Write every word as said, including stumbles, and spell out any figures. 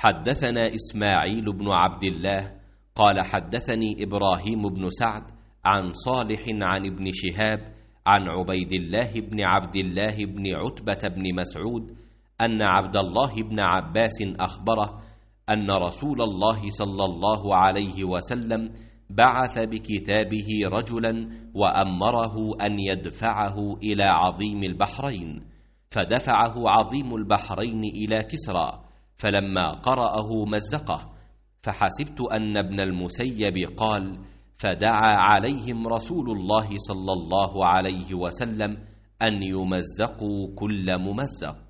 حدثنا إسماعيل بن عبد الله قال حدثني إبراهيم بن سعد عن صالح عن ابن شهاب عن عبيد الله بن عبد الله بن عتبة بن مسعود أن عبد الله بن عباس أخبره أن رسول الله صلى الله عليه وسلم بعث بكتابه رجلا وأمره أن يدفعه إلى عظيم البحرين، فدفعه عظيم البحرين إلى كسرى، فلما قرأه مزقه، فحسبت أن ابن المسيب قال: فدعا عليهم رسول الله صلى الله عليه وسلم أن يمزقوا كل ممزق.